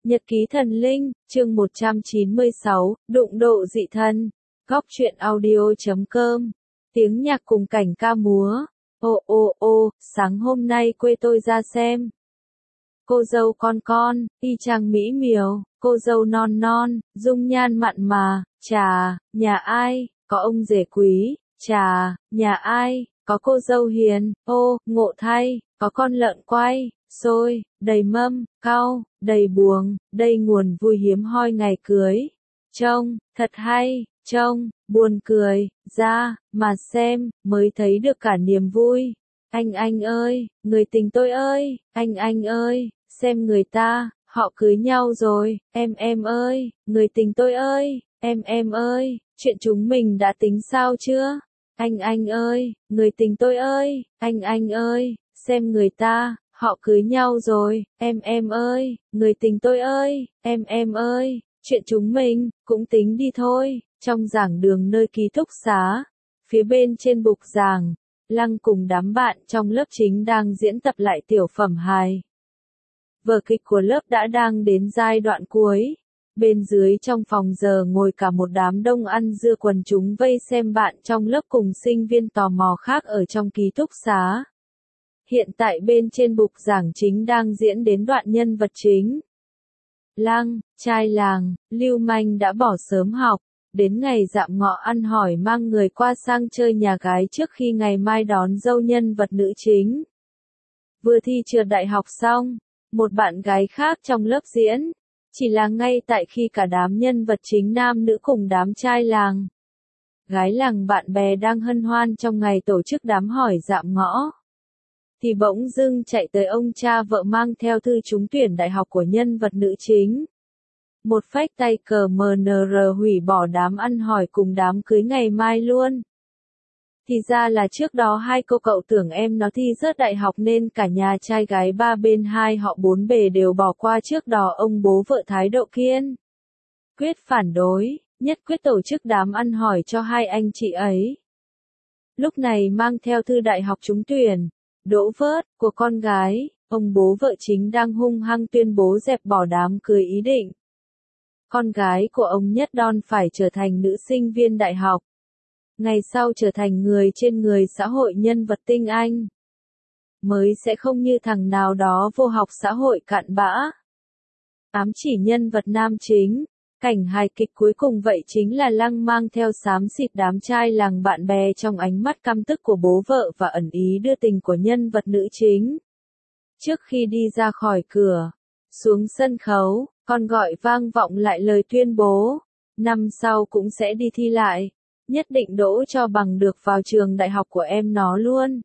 Nhật ký thần linh, chương 196, đụng độ dị thân. Góc truyện audio.com. Tiếng nhạc cùng cảnh ca múa. Ô, sáng hôm nay quê tôi ra xem. Cô dâu con, y chang mỹ miều, cô dâu non, dung nhan mặn mà, chà, nhà ai, có ông rể quý, chà, nhà ai, có cô dâu hiền, ô, ngộ thay, có con lợn quay, xôi, đầy mâm, cau, đầy buồng, đầy nguồn vui hiếm hoi ngày cưới. Trông, thật hay, trông, buồn cười, ra, mà xem, mới thấy được cả niềm vui. Anh ơi, người tình tôi ơi, anh ơi, xem người ta, họ cưới nhau rồi, em ơi, người tình tôi ơi, em ơi, chuyện chúng mình đã tính sao chưa? Anh ơi, người tình tôi ơi, anh ơi, xem người ta, họ cưới nhau rồi, em ơi, người tình tôi ơi, em ơi, chuyện chúng mình, cũng tính đi thôi. Trong giảng đường nơi ký túc xá, phía bên trên bục giảng, Lăng cùng đám bạn trong lớp chính đang diễn tập lại tiểu phẩm hài. Vở kịch của lớp đã đang đến giai đoạn cuối. Bên dưới trong phòng giờ ngồi cả một đám đông ăn dưa quần chúng vây xem bạn trong lớp cùng sinh viên tò mò khác ở trong ký túc xá. Hiện tại bên trên bục giảng chính đang diễn đến đoạn nhân vật chính. Lăng, trai làng, lưu manh đã bỏ sớm học, đến ngày dạm ngọ ăn hỏi mang người qua sang chơi nhà gái trước khi ngày mai đón dâu nhân vật nữ chính. Vừa thi trượt đại học xong, một bạn gái khác trong lớp diễn, chỉ là ngay tại khi cả đám nhân vật chính nam nữ cùng đám trai làng, gái làng bạn bè đang hân hoan trong ngày tổ chức đám hỏi dạm ngõ, thì bỗng dưng chạy tới ông cha vợ mang theo thư trúng tuyển đại học của nhân vật nữ chính. Một phách tay cờ MNR hủy bỏ đám ăn hỏi cùng đám cưới ngày mai luôn. Thì ra là trước đó hai cô cậu tưởng em nó thi rớt đại học nên cả nhà trai gái ba bên hai họ bốn bề đều bỏ qua trước đó ông bố vợ thái độ kiên quyết phản đối, nhất quyết tổ chức đám ăn hỏi cho hai anh chị ấy. Lúc này mang theo thư đại học trúng tuyển, đỗ vớt, của con gái, ông bố vợ chính đang hung hăng tuyên bố dẹp bỏ đám cưới ý định. Con gái của ông nhất đon phải trở thành nữ sinh viên đại học. Ngày sau trở thành người trên người xã hội nhân vật tinh anh. Mới sẽ không như thằng nào đó vô học xã hội cặn bã. Ám chỉ nhân vật nam chính. Cảnh hài kịch cuối cùng vậy chính là Lăng mang theo xám xịt đám trai làng bạn bè trong ánh mắt căm tức của bố vợ và ẩn ý đưa tình của nhân vật nữ chính. Trước khi đi ra khỏi cửa, xuống sân khấu, còn gọi vang vọng lại lời tuyên bố, năm sau cũng sẽ đi thi lại, nhất định đỗ cho bằng được vào trường đại học của em nó luôn.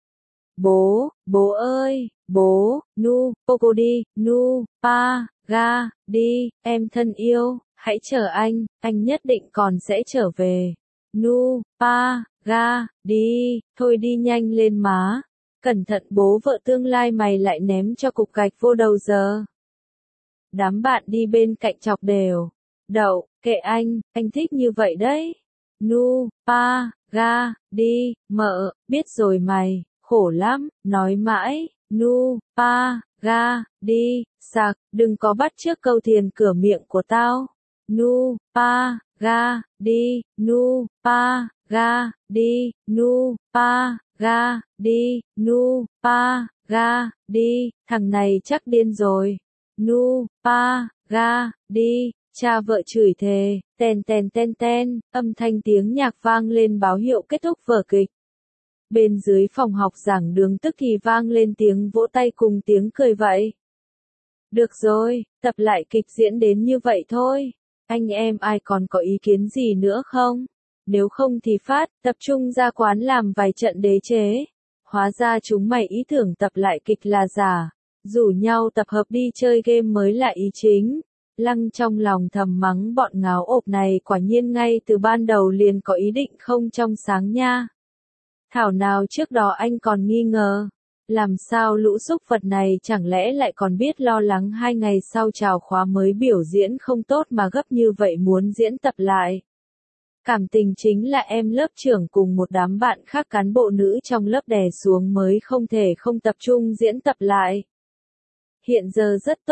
Bố ơi, bố, cô đi, pa, ga, đi, em thân yêu, hãy chờ anh nhất định còn sẽ trở về. Pa, ga, đi, thôi đi nhanh lên má, cẩn thận bố vợ tương lai mày lại ném cho cục gạch vô đầu giờ. Đám bạn đi bên cạnh chọc đều. Đậu, kệ anh thích như vậy đấy. Pa, ga, đi, mợ, biết rồi mày, khổ lắm, nói mãi, pa, ga, đi, sạc, đừng có bắt chước câu thiền cửa miệng của tao. Pa, ga, đi, pa, ga, đi, pa, ga, đi, pa, ga, đi, thằng này chắc điên rồi. Pa, ga, đi, cha vợ chửi thề, ten, âm thanh tiếng nhạc vang lên báo hiệu kết thúc vở kịch. Bên dưới phòng học giảng đường tức thì vang lên tiếng vỗ tay cùng tiếng cười vậy. Được rồi, tập lại kịch diễn đến như vậy thôi. Anh em ai còn có ý kiến gì nữa không? Nếu không thì tập trung ra quán làm vài trận đế chế. Hóa ra chúng mày ý tưởng tập lại kịch là giả. Rủ nhau tập hợp đi chơi game mới là ý chính. Lăng trong lòng thầm mắng bọn ngáo ộp này quả nhiên ngay từ ban đầu liền có ý định không trong sáng nha. Thảo nào trước đó anh còn nghi ngờ. Làm sao lũ xúc vật này chẳng lẽ lại còn biết lo lắng 2 ngày sau chào khóa mới biểu diễn không tốt mà gấp như vậy muốn diễn tập lại. Cảm tình chính là em lớp trưởng cùng một đám bạn khác cán bộ nữ trong lớp đè xuống mới không thể không tập trung diễn tập lại. Hiện giờ rất tốt,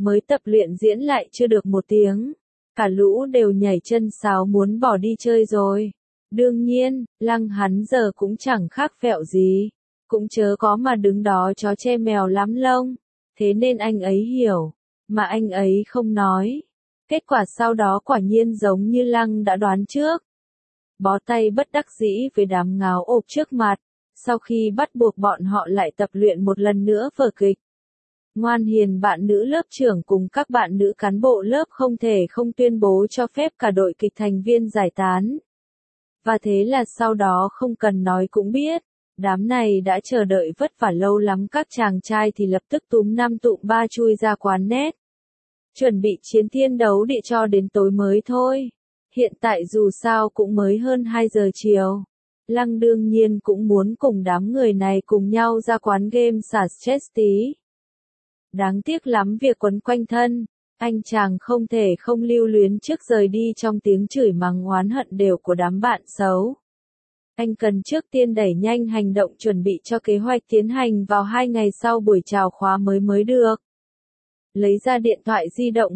mới tập luyện diễn lại chưa được 1 tiếng. Cả lũ đều nhảy chân sáo muốn bỏ đi chơi rồi. Đương nhiên, Lăng hắn giờ cũng chẳng khác vẹo gì. Cũng chớ có mà đứng đó chó che mèo lắm lông. Thế nên anh ấy hiểu. Mà anh ấy không nói. Kết quả sau đó quả nhiên giống như Lăng đã đoán trước. Bó tay bất đắc dĩ với đám ngáo ộp trước mặt. Sau khi bắt buộc bọn họ lại tập luyện một lần nữa vở kịch. Ngoan hiền bạn nữ lớp trưởng cùng các bạn nữ cán bộ lớp không thể không tuyên bố cho phép cả đội kịch thành viên giải tán. Và thế là sau đó không cần nói cũng biết, đám này đã chờ đợi vất vả lâu lắm, các chàng trai thì lập tức túm 5 tụm 3 chui ra quán net. Chuẩn bị chiến thiên đấu địa cho đến tối mới thôi. Hiện tại dù sao cũng mới hơn 2 giờ chiều. Lăng đương nhiên cũng muốn cùng đám người này cùng nhau ra quán game xả stress tí. Đáng tiếc lắm việc quấn quanh thân, anh chàng không thể không lưu luyến trước rời đi trong tiếng chửi mắng oán hận đều của đám bạn xấu. Anh cần trước tiên đẩy nhanh hành động chuẩn bị cho kế hoạch tiến hành vào 2 ngày sau buổi chào khóa mới được. Lấy ra điện thoại di động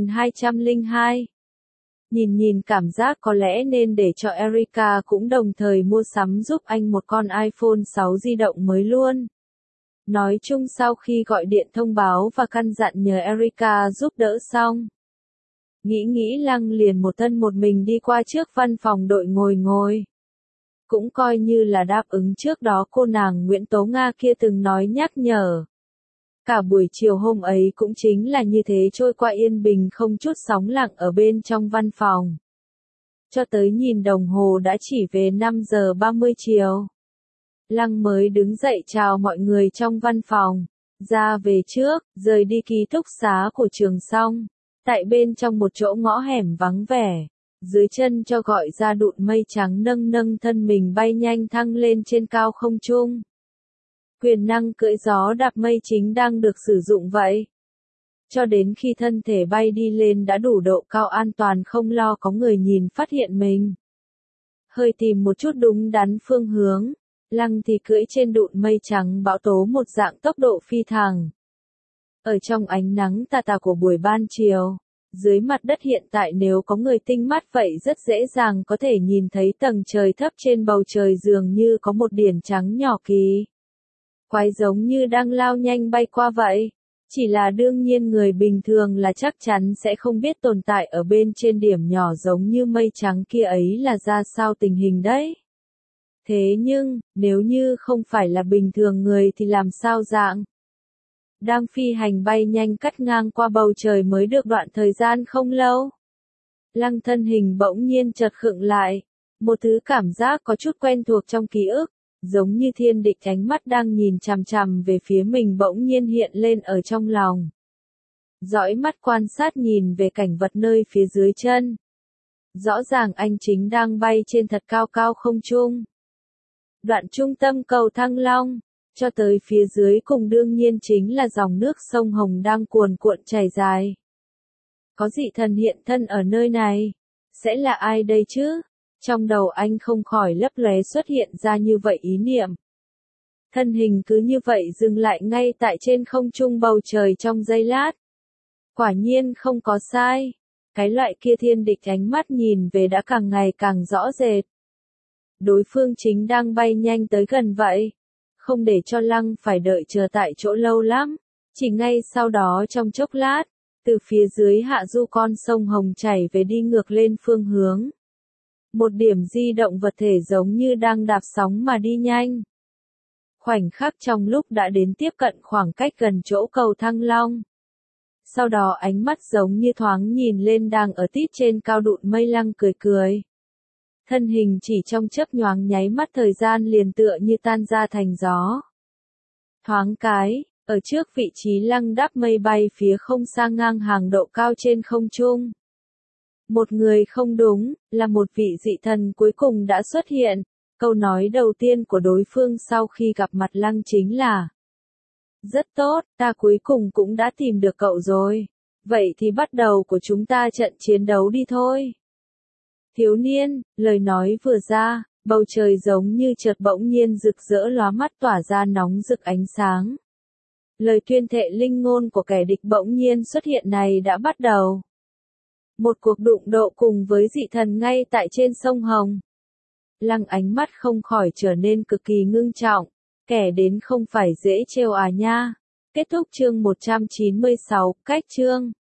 1202. Nhìn cảm giác có lẽ nên để cho Erica cũng đồng thời mua sắm giúp anh một con iPhone 6 di động mới luôn. Nói chung sau khi gọi điện thông báo và căn dặn nhờ Erica giúp đỡ xong. Nghĩ Lăng liền một thân một mình đi qua trước văn phòng đội ngồi. Cũng coi như là đáp ứng trước đó cô nàng Nguyễn Tố Nga kia từng nói nhắc nhở. Cả buổi chiều hôm ấy cũng chính là như thế trôi qua yên bình không chút sóng lặng ở bên trong văn phòng. Cho tới nhìn đồng hồ đã chỉ về 5 giờ 30 chiều. Lăng mới đứng dậy chào mọi người trong văn phòng, ra về trước, rời đi ký túc xá của trường xong. Tại bên trong một chỗ ngõ hẻm vắng vẻ, dưới chân cho gọi ra đụn mây trắng nâng thân mình bay nhanh thăng lên trên cao không trung. Quyền năng cưỡi gió đạp mây chính đang được sử dụng vậy. Cho đến khi thân thể bay đi lên đã đủ độ cao an toàn không lo có người nhìn phát hiện mình. Hơi tìm một chút đúng đắn phương hướng. Lăng thì cưỡi trên đụn mây trắng bão tố một dạng tốc độ phi thẳng. Ở trong ánh nắng tà tà của buổi ban chiều, dưới mặt đất hiện tại nếu có người tinh mắt vậy rất dễ dàng có thể nhìn thấy tầng trời thấp trên bầu trời dường như có một điểm trắng nhỏ kỳ quái giống như đang lao nhanh bay qua vậy. Chỉ là đương nhiên người bình thường là chắc chắn sẽ không biết tồn tại ở bên trên điểm nhỏ giống như mây trắng kia ấy là ra sao tình hình đấy. Thế nhưng, nếu như không phải là bình thường người thì làm sao dạng? Đang phi hành bay nhanh cắt ngang qua bầu trời mới được đoạn thời gian không lâu. Lăng thân hình bỗng nhiên chợt khựng lại. Một thứ cảm giác có chút quen thuộc trong ký ức, giống như thiên địch ánh mắt đang nhìn chằm chằm về phía mình bỗng nhiên hiện lên ở trong lòng. Dõi mắt quan sát nhìn về cảnh vật nơi phía dưới chân. Rõ ràng anh chính đang bay trên thật cao cao không trung. Đoạn trung tâm cầu Thăng Long, cho tới phía dưới cùng đương nhiên chính là dòng nước sông Hồng đang cuồn cuộn chảy dài. Có dị thần hiện thân ở nơi này, sẽ là ai đây chứ? Trong đầu anh không khỏi lấp lóe xuất hiện ra như vậy ý niệm. Thân hình cứ như vậy dừng lại ngay tại trên không trung bầu trời trong giây lát. Quả nhiên không có sai, cái loại kia thiên địch ánh mắt nhìn về đã càng ngày càng rõ rệt. Đối phương chính đang bay nhanh tới gần vậy. Không để cho Lăng phải đợi chờ tại chỗ lâu lắm. Chỉ ngay sau đó trong chốc lát, từ phía dưới hạ du con sông Hồng chảy về đi ngược lên phương hướng. Một điểm di động vật thể giống như đang đạp sóng mà đi nhanh. Khoảnh khắc trong lúc đã đến tiếp cận khoảng cách gần chỗ cầu Thăng Long. Sau đó ánh mắt giống như thoáng nhìn lên đang ở tít trên cao đụn mây. Lăng cười. Thân hình chỉ trong chớp nhoáng nháy mắt thời gian liền tựa như tan ra thành gió. Thoáng cái, ở trước vị trí Lăng đáp mây bay phía không xa ngang hàng độ cao trên không trung. Một người không đúng, là một vị dị thần cuối cùng đã xuất hiện. Câu nói đầu tiên của đối phương sau khi gặp mặt Lăng chính là: rất tốt, ta cuối cùng cũng đã tìm được cậu rồi. Vậy thì bắt đầu của chúng ta trận chiến đấu đi thôi. Thiếu niên, lời nói vừa ra, bầu trời giống như chợt bỗng nhiên rực rỡ lóa mắt tỏa ra nóng rực ánh sáng. Lời tuyên thệ linh ngôn của kẻ địch bỗng nhiên xuất hiện này đã bắt đầu. Một cuộc đụng độ cùng với dị thần ngay tại trên sông Hồng. Lăng ánh mắt không khỏi trở nên cực kỳ ngưng trọng. Kẻ đến không phải dễ trêu à nha. Kết thúc chương 196, cách chương.